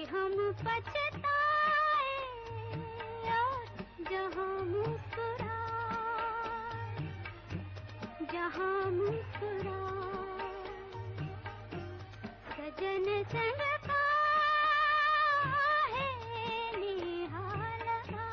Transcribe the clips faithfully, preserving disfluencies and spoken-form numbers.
हम पछताए और जहाँ मुस्कुराए, जहाँ मुस्कुराए सजन संग का है निहाल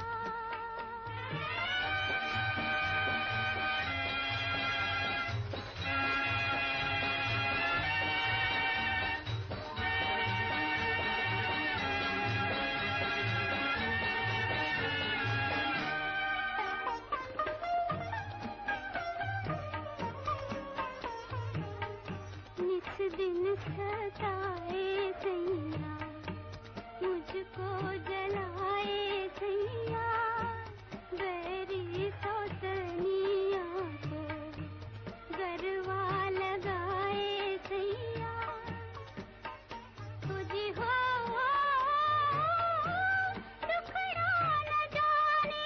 दिन सताए सैया, मुझको जलाए सैया, बैरी सौतनिया को गरवा लगाए सैया। तुझी हो दुखड़ा न जाने,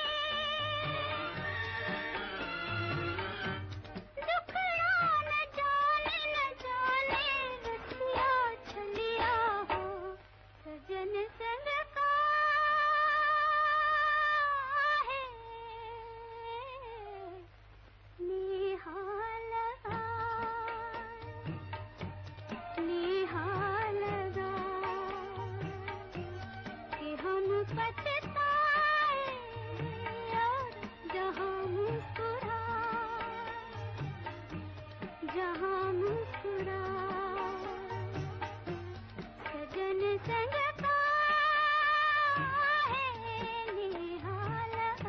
दुखड़ा न जाने न जाने रसिया छलिया हो सजन संग का है निहाल निहाल कि हम पछताए और जहाँ मुस्कुराए, जहाँ मुस्कुराए सजन संग का है निहाल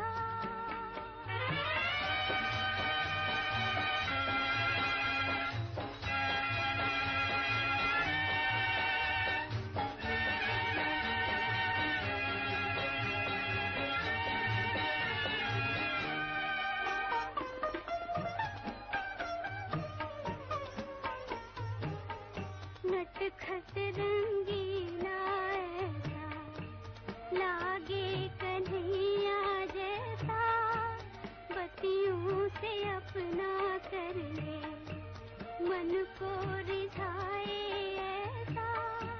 नटखट रंगीला ऐसा लागे कन्हैया जैसा, बत्तियों से अपना कर ले मन को रिझाए ऐसा।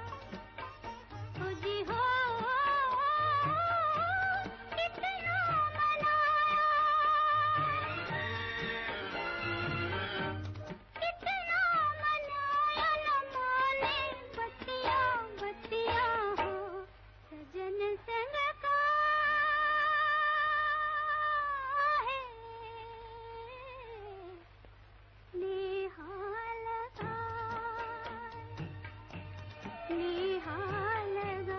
तुझी हो कितना मनाया, कितना मनाया न माने बतिया बतिया हो सजन संग का है निहाल निहाल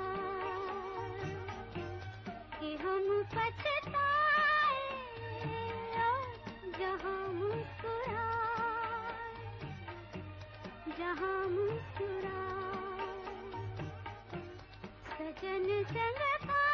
कि हम पछताए और जहाँ मुस्कुराए, जहाँ मुस्कुराए सजन संग का